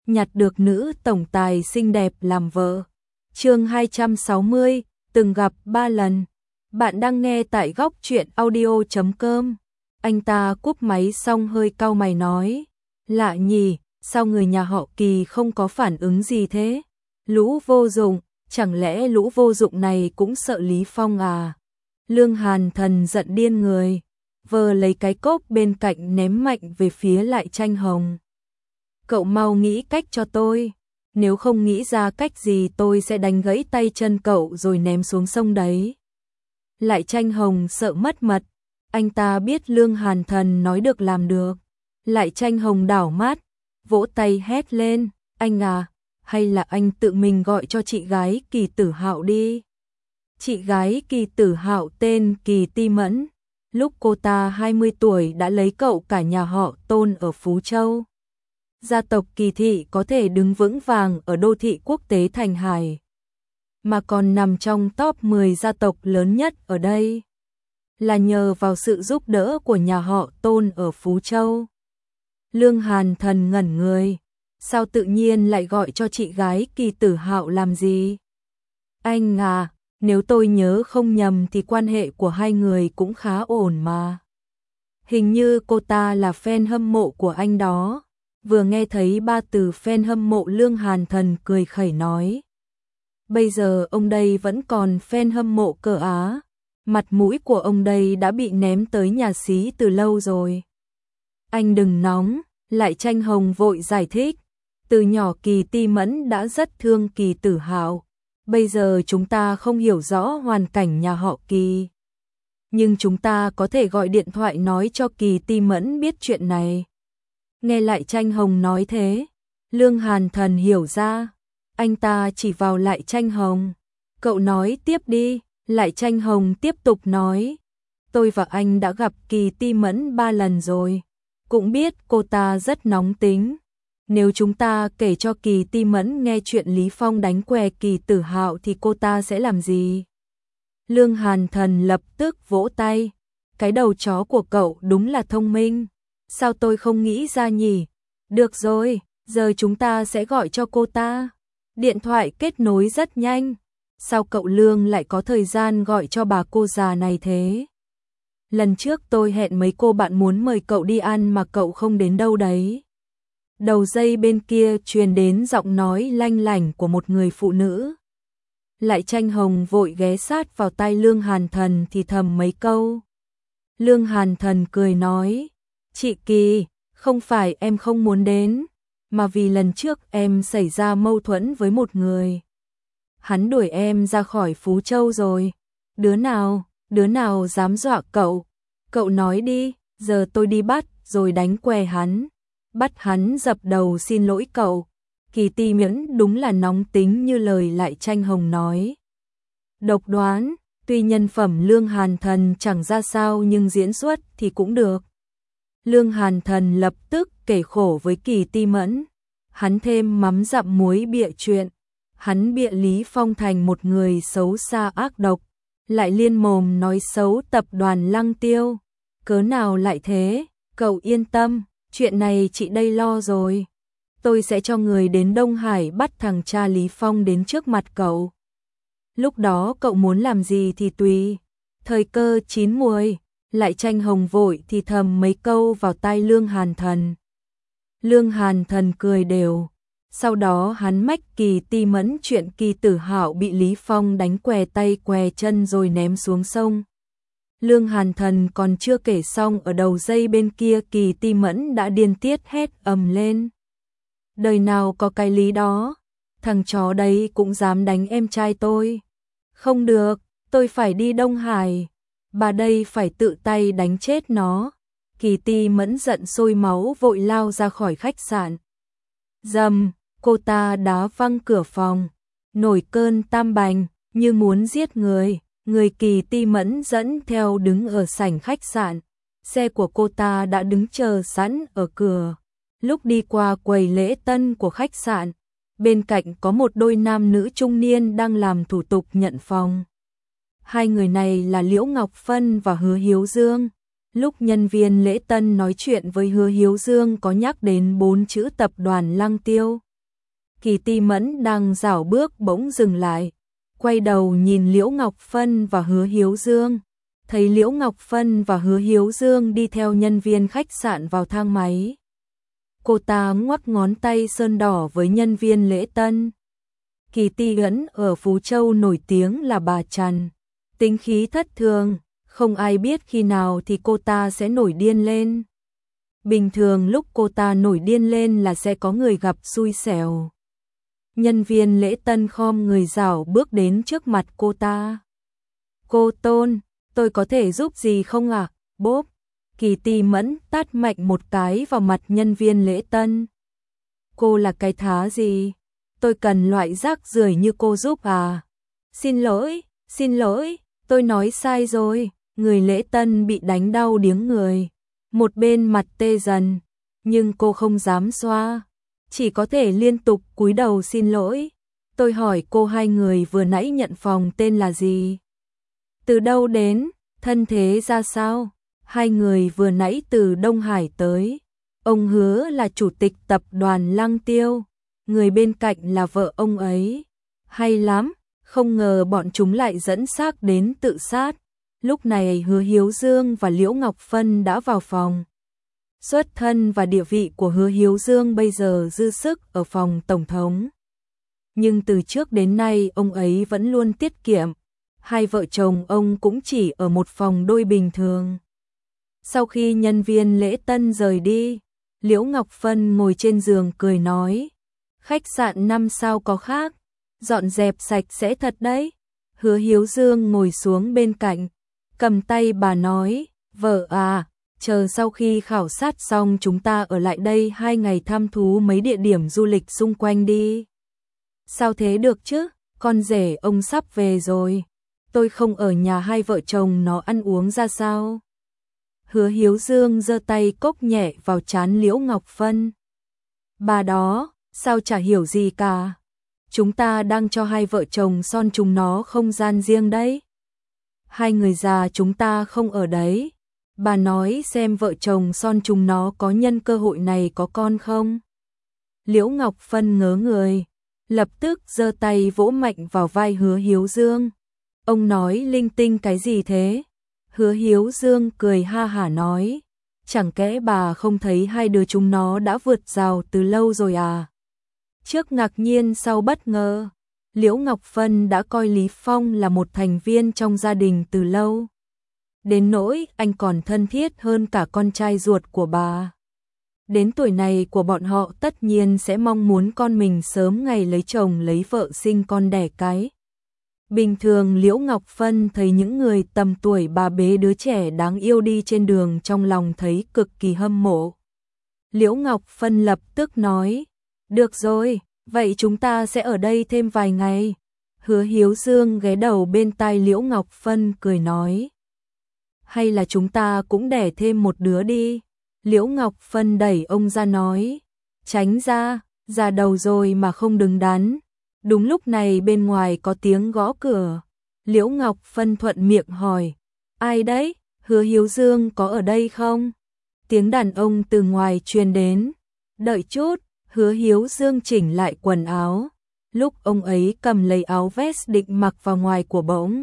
nhặt được nữ tổng tài xinh đẹp làm vợ. Chương 260, từng gặp 3 lần. Bạn đang nghe tại góc truyện audio.com. Anh ta cúp máy xong hơi cau mày nói, lạ nhỉ, sao người nhà họ Kỳ không có phản ứng gì thế? Lũ vô dụng, chẳng lẽ lũ vô dụng này cũng sợ Lý Phong à? Lương Hàn Thần giận điên người, vờ lấy cái cốc bên cạnh ném mạnh về phía Lại Tranh Hồng. Cậu mau nghĩ cách cho tôi, nếu không nghĩ ra cách gì tôi sẽ đánh gãy tay chân cậu rồi ném xuống sông đấy. Lại Tranh Hồng sợ mất mật, anh ta biết Lương Hàn Thần nói được làm được. Lại Tranh Hồng đảo mắt, vỗ tay hét lên, anh à, hay là anh tự mình gọi cho chị gái Kỳ Tử Hạo đi. Chị gái Kỳ Tử Hạo tên Kỳ Ti Mẫn, lúc cô ta 20 tuổi đã lấy cậu cả nhà họ Tôn ở Phú Châu. Gia tộc Kỳ thị có thể đứng vững vàng ở đô thị quốc tế Thành Hải, mà còn nằm trong top 10 gia tộc lớn nhất ở đây, là nhờ vào sự giúp đỡ của nhà họ Tôn ở Phú Châu. Lương Hàn Thần ngẩn người, sao tự nhiên lại gọi cho chị gái Kỳ Tử Hạo làm gì? Anh à, nếu tôi nhớ không nhầm thì quan hệ của hai người cũng khá ổn mà. Hình như cô ta là fan hâm mộ của anh đó. Vừa nghe thấy ba từ fan hâm mộ, Lương Hàn Thần cười khẩy nói, bây giờ ông đây vẫn còn fan hâm mộ cờ Á, mặt mũi của ông đây đã bị ném tới nhà xí từ lâu rồi. Anh đừng nóng, Lại Tranh Hồng vội giải thích, từ nhỏ Kỳ Ti Mẫn đã rất thương Kỳ Tử Hạo, bây giờ chúng ta không hiểu rõ hoàn cảnh nhà họ Kỳ, nhưng chúng ta có thể gọi điện thoại nói cho Kỳ Ti Mẫn biết chuyện này. Nghe Lại Tranh Hồng nói thế, Lương Hàn Thần hiểu ra, anh ta chỉ vào Lại Tranh Hồng. Cậu nói tiếp đi. Lại Tranh Hồng tiếp tục nói, tôi và anh đã gặp Kỳ Ti Mẫn 3 lần rồi, cũng biết cô ta rất nóng tính. Nếu chúng ta kể cho Kỳ Ti Mẫn nghe chuyện Lý Phong đánh què Kỳ Tử Hạo thì cô ta sẽ làm gì? Lương Hàn Thần lập tức vỗ tay, cái đầu chó của cậu đúng là thông minh. Sao tôi không nghĩ ra nhỉ? Được rồi, giờ chúng ta sẽ gọi cho cô ta. Điện thoại kết nối rất nhanh. Sao cậu Lương lại có thời gian gọi cho bà cô già này thế? Lần trước tôi hẹn mấy cô bạn muốn mời cậu đi ăn mà cậu không đến đâu đấy. Đầu dây bên kia truyền đến giọng nói lanh lảnh của một người phụ nữ. Lại Tranh Hồng vội ghé sát vào tai Lương Hàn Thần thì thầm mấy câu. Lương Hàn Thần cười nói, chị Kỳ, không phải em không muốn đến, mà vì lần trước em xảy ra mâu thuẫn với một người. Hắn đuổi em ra khỏi Phú Châu rồi. Đứa nào dám dọa cậu? Cậu nói đi, giờ tôi đi bắt rồi đánh què hắn. Bắt hắn dập đầu xin lỗi cậu. Kỳ Ti Mẫn đúng là nóng tính như lời Lại Tranh Hồng nói. Độc đoán, tuy nhân phẩm Lương Hàn Thần chẳng ra sao nhưng diễn xuất thì cũng được. Lương Hàn Thần lập tức kể khổ với Kỳ Ti Mẫn. Hắn thêm mắm dặm muối bịa chuyện. Hắn bịa Lý Phong thành một người xấu xa ác độc, lại liên mồm nói xấu tập đoàn Lăng Tiêu. Cớ nào lại thế? Cậu yên tâm, chuyện này chị đây lo rồi. Tôi sẽ cho người đến Đông Hải bắt thằng cha Lý Phong đến trước mặt cậu. Lúc đó cậu muốn làm gì thì tùy. Thời cơ chín muồi. Lại Tranh Hồng vội thì thầm mấy câu vào tai Lương Hàn Thần. Lương Hàn Thần cười đều. Sau đó hắn mách Kỳ Ti Mẫn chuyện Kỳ Tử Hạo bị Lý Phong đánh què tay què chân rồi ném xuống sông. Lương Hàn Thần còn chưa kể xong, ở đầu dây bên kia Kỳ Ti Mẫn đã điên tiết hét ầm lên. Đời nào có cái lý đó, thằng chó đấy cũng dám đánh em trai tôi. Không được, tôi phải đi Đông Hải, bà đây phải tự tay đánh chết nó. Kỳ Ti Mẫn giận sôi máu vội lao ra khỏi khách sạn. Dầm, cô ta đá văng cửa phòng, nổi cơn tam bành, như muốn giết người. Người Kỳ Ti Mẫn dẫn theo đứng ở sảnh khách sạn. Xe của cô ta đã đứng chờ sẵn ở cửa. Lúc đi qua quầy lễ tân của khách sạn, bên cạnh có một đôi nam nữ trung niên đang làm thủ tục nhận phòng. Hai người này là Liễu Ngọc Phân và Hứa Hiếu Dương. Lúc nhân viên lễ tân nói chuyện với Hứa Hiếu Dương có nhắc đến 4 chữ tập đoàn Lăng Tiêu, Kỳ Ti Mẫn đang dảo bước bỗng dừng lại, quay đầu nhìn Liễu Ngọc Phân và Hứa Hiếu Dương, thấy Liễu Ngọc Phân và Hứa Hiếu Dương đi theo nhân viên khách sạn vào thang máy. Cô ta ngoắc ngón tay sơn đỏ với nhân viên lễ tân. Kỳ Ti Mẫn ở Phú Châu nổi tiếng là bà Trần, tính khí thất thường, không ai biết khi nào thì cô ta sẽ nổi điên lên. Bình thường lúc cô ta nổi điên lên là sẽ có người gặp xui xẻo. Nhân viên lễ tân khom người dảo bước đến trước mặt cô ta. Cô Tôn, tôi có thể giúp gì không ạ? Bốp. Kỳ Ti Mẫn tát mạnh một cái vào mặt nhân viên lễ tân. Cô là cái thá gì? Tôi cần loại rác rưởi như cô giúp à? Xin lỗi, tôi nói sai rồi. Người lễ tân bị đánh đau điếng người. Một bên mặt tê dần, nhưng cô không dám xoa, chỉ có thể liên tục cúi đầu xin lỗi. Tôi hỏi cô hai người vừa nãy nhận phòng tên là gì? Từ đâu đến, thân thế ra sao? Hai người vừa nãy từ Đông Hải tới. Ông Hứa là chủ tịch tập đoàn Lăng Tiêu, người bên cạnh là vợ ông ấy. Hay lắm, không ngờ bọn chúng lại dẫn xác đến tự sát. Lúc này Hứa Hiếu Dương và Liễu Ngọc Phân đã vào phòng. Xuất thân và địa vị của Hứa Hiếu Dương bây giờ dư sức ở phòng tổng thống. Nhưng từ trước đến nay ông ấy vẫn luôn tiết kiệm. Hai vợ chồng ông cũng chỉ ở một phòng đôi bình thường. Sau khi nhân viên lễ tân rời đi, Liễu Ngọc Phân ngồi trên giường cười nói. Khách sạn 5 sao có khác, dọn dẹp sạch sẽ thật đấy. Hứa Hiếu Dương ngồi xuống bên cạnh, cầm tay bà nói, vợ à, chờ sau khi khảo sát xong chúng ta ở lại đây 2 ngày thăm thú mấy địa điểm du lịch xung quanh đi. Sao thế được chứ, con rể ông sắp về rồi, tôi không ở nhà hai vợ chồng nó ăn uống ra sao? Hứa Hiếu Dương giơ tay cốc nhẹ vào trán Liễu Ngọc Phân. Bà đó, sao chả hiểu gì cả. Chúng ta đang cho hai vợ chồng son chúng nó không gian riêng đấy. Hai người già chúng ta không ở đấy. Bà nói xem vợ chồng son chúng nó có nhân cơ hội này có con không? Liễu Ngọc Phân ngớ người, lập tức giơ tay vỗ mạnh vào vai Hứa Hiếu Dương. Ông nói linh tinh cái gì thế? Hứa Hiếu Dương cười ha hả nói, chẳng kẽ bà không thấy hai đứa chúng nó đã vượt rào từ lâu rồi à? Trước ngạc nhiên sau bất ngờ, Liễu Ngọc Phân đã coi Lý Phong là một thành viên trong gia đình từ lâu. Đến nỗi anh còn thân thiết hơn cả con trai ruột của bà. Đến tuổi này của bọn họ tất nhiên sẽ mong muốn con mình sớm ngày lấy chồng lấy vợ sinh con đẻ cái. Bình thường Liễu Ngọc Phân thấy những người tầm tuổi bà bế đứa trẻ đáng yêu đi trên đường trong lòng thấy cực kỳ hâm mộ. Liễu Ngọc Phân lập tức nói, được rồi, vậy chúng ta sẽ ở đây thêm vài ngày. Hứa Hiếu Dương ghé đầu bên tai Liễu Ngọc Phân cười nói, hay là chúng ta cũng đẻ thêm một đứa đi. Liễu Ngọc Phân đẩy ông ra nói, tránh ra, già đầu rồi mà không đứng đắn. Đúng lúc này bên ngoài có tiếng gõ cửa. Liễu Ngọc Phân thuận miệng hỏi, ai đấy, Hứa Hiếu Dương có ở đây không? Tiếng đàn ông từ ngoài truyền đến. Đợi chút, Hứa Hiếu Dương chỉnh lại quần áo. Lúc ông ấy cầm lấy áo vest định mặc vào ngoài của bỗng.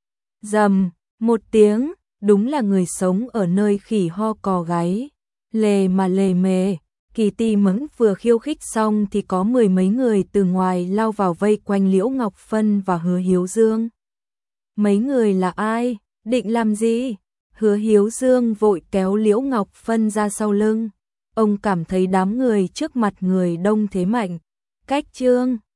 Rầm, một tiếng, đúng là người sống ở nơi khỉ ho cò gáy. Lề mà lề mề. Kỳ Ti Mẫn vừa khiêu khích xong thì có mười mấy người từ ngoài lao vào vây quanh Liễu Ngọc Phân và Hứa Hiếu Dương. Mấy người là ai? Định làm gì? Hứa Hiếu Dương vội kéo Liễu Ngọc Phân ra sau lưng. Ông cảm thấy đám người trước mặt người đông thế mạnh. Cách trương.